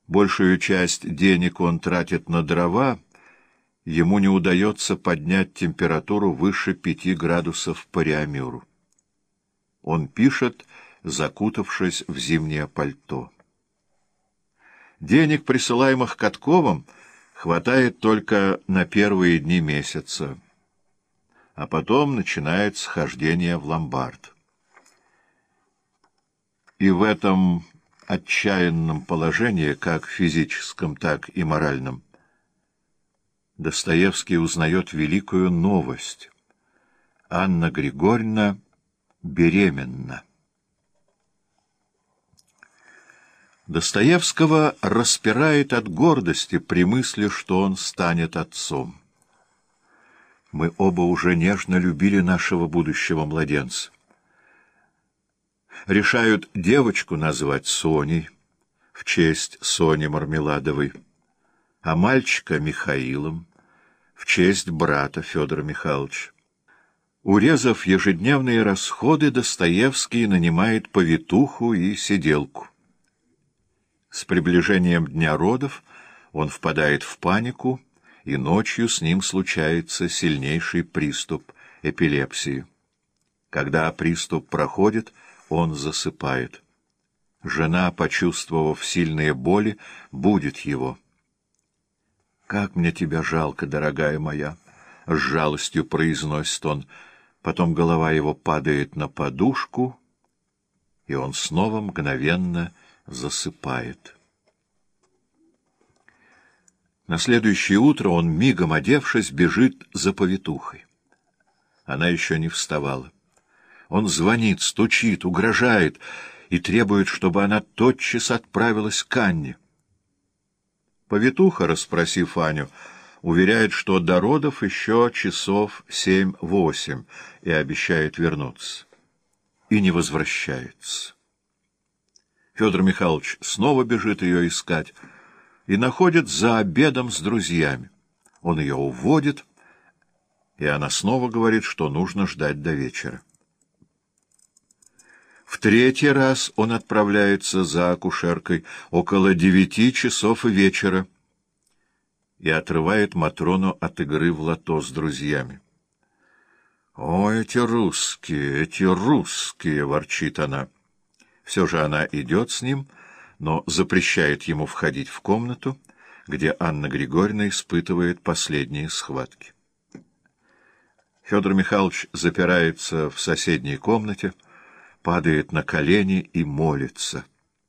Большую часть денег он тратит на дрова, ему не удается поднять температуру выше 5 градусов по Реамюру. Он пишет, закутавшись в зимнее пальто. Денег, присылаемых Катковым, хватает только на первые дни месяца, а потом начинается хождение в ломбард. И в этом отчаянном положении, как физическом, так и моральном, Достоевский узнает великую новость. Анна Григорьевна беременна. Достоевского распирает от гордости при мысли, что он станет отцом. Мы оба уже нежно любили нашего будущего младенца. Решают девочку назвать Соней, в честь Сони Мармеладовой, а мальчика — Михаилом, в честь брата Федора Михайловича. Урезав ежедневные расходы, Достоевский нанимает повитуху и сиделку. С приближением дня родов он впадает в панику, и ночью с ним случается сильнейший приступ эпилепсии. Когда приступ проходит, он засыпает. Жена, почувствовав сильные боли, будит его. «Как мне тебя жалко, дорогая моя!» — с жалостью произносит он. Потом голова его падает на подушку, и он снова мгновенно засыпает. На следующее утро он, мигом одевшись, бежит за повитухой. Она еще не вставала. Он звонит, стучит, угрожает и требует, чтобы она тотчас отправилась к Анне. Повитуха, расспросив Аню, уверяет, что до родов еще часов 7-8, и обещает вернуться. И не возвращается. Федор Михайлович снова бежит ее искать и находит за обедом с друзьями. Он ее уводит, и она снова говорит, что нужно ждать до вечера. В третий раз он отправляется за акушеркой около 9 часов вечера и отрывает Матрону от игры в лото с друзьями. «О, эти русские!» — ворчит она. Все же она идет с ним, но запрещает ему входить в комнату, где Анна Григорьевна испытывает последние схватки. Федор Михайлович запирается в соседней комнате, падает на колени и молится.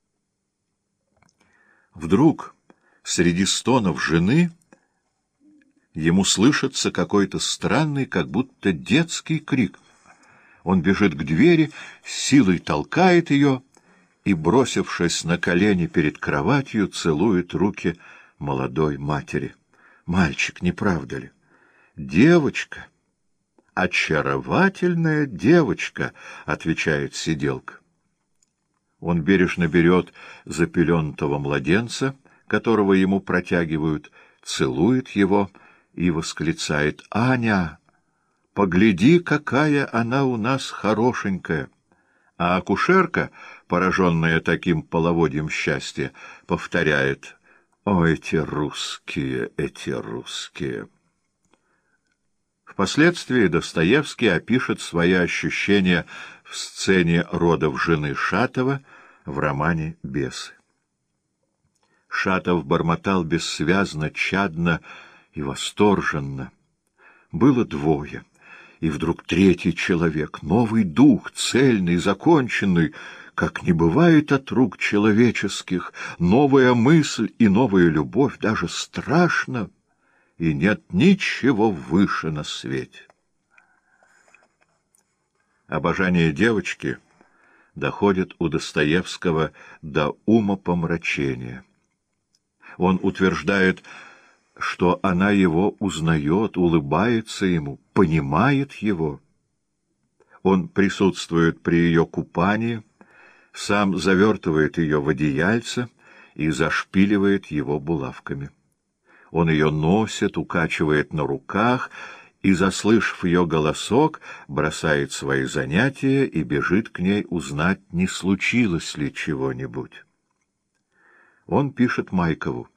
Вдруг среди стонов жены ему слышится какой-то странный, как будто детский крик. Он бежит к двери, силой толкает ее и, бросившись на колени перед кроватью, целует руки молодой матери. Мальчик, не правда ли? Девочка. «Очаровательная девочка», — отвечает сиделка. Он бережно берет запеленутого младенца, которого ему протягивают, целует его и восклицает: «Аня, погляди, какая она у нас хорошенькая!» А акушерка, пораженная таким половодьем счастья, повторяет: «О, эти русские, эти русские!» Впоследствии Достоевский опишет свои ощущения в сцене родов жены Шатова в романе «Бесы». Шатов бормотал бессвязно, чадно и восторженно. Было двое, и вдруг третий человек, новый дух, цельный, законченный, как не бывает от рук человеческих, новая мысль и новая любовь, даже страшно, и нет ничего выше на свете. Обожание девочки доходит у Достоевского до умопомрачения. Он утверждает, что она его узнает, улыбается ему, понимает его. Он присутствует при ее купании, сам завертывает ее в одеяльце и зашпиливает его булавками. Он ее носит, укачивает на руках и, заслышав ее голосок, бросает свои занятия и бежит к ней узнать, не случилось ли чего-нибудь. Он пишет Майкову: